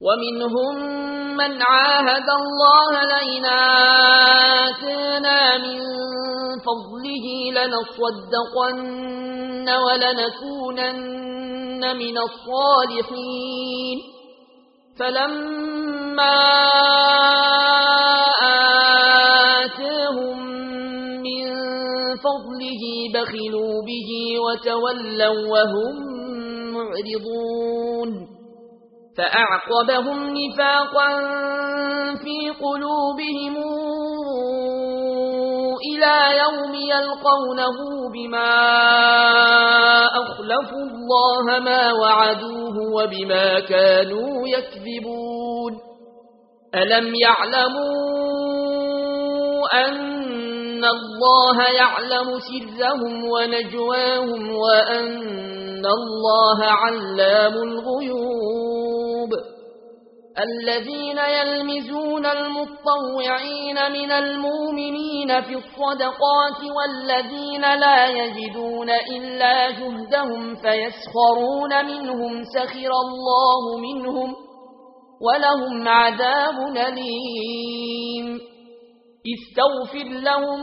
ومنهم من عاهد الله لئن آتانا من فضله لنصدقن ولنكونن من الصالحين فلما آتاهم من فضله بخلوا به وتولوا وهم معرضون فأعقبهم نفاقا في قلوبهم إلى يوم يلقونه بما أخلفوا الله ما وعدوه وبما كانوا يكذبون ألم يعلموا أن الله يعلم سرهم ونجواهم وأن الله علام الغيوب الذين يلمزون المطوعين من المؤمنين في الصدقات والذين لا يجدون إلا جهدهم فيسخرون منهم سخر الله منهم ولهم عذاب أليم استغفر لهم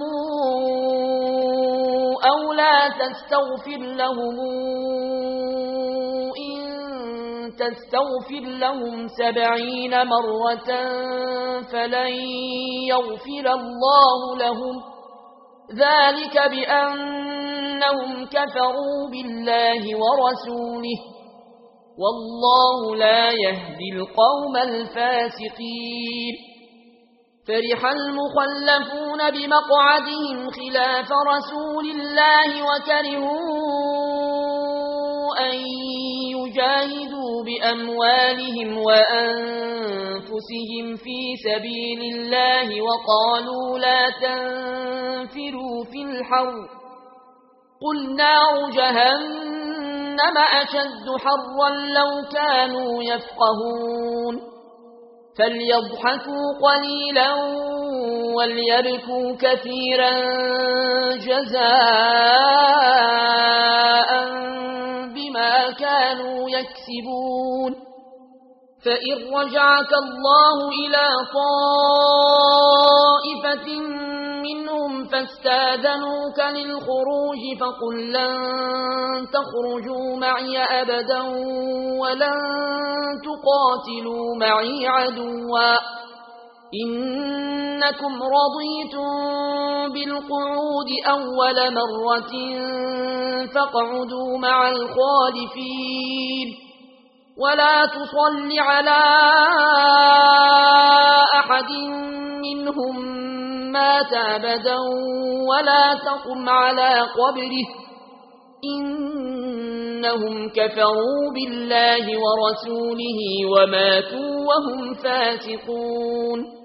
أو لا تستغفر لهم تستغفر لهم 70 مرة فلن يغفر الله لهم ذلك بأنهم كفروا بالله ورسوله والله لا يهدي القوم الفاسقين فرح المخلفون بمقعدهم خلاف رسول الله وكرهوا أن يجاهدوا بأموالهم وأنفسهم في سبيل الله وقالوا لا تنفروا في الحر قل نار جهنم أشد حرا لو كانوا يفقهون فليضحكوا قليلا وليبكوا كثيرا جزاء بما كانوا يكسبون فإن رجعك الله إلى طائفة منهم فاستاذنوك للخروج فقل لن تخرجوا معي أبدا ولن تقاتلوا معي عدوا إنكم رضيتم بالقعود أول مرة فاقعدوا مع الخالفين ولا تصل على أحد منهم مات أبدا ولا تقم على قبره إنهم كفروا بالله ورسوله وماتوا وهم فاسقون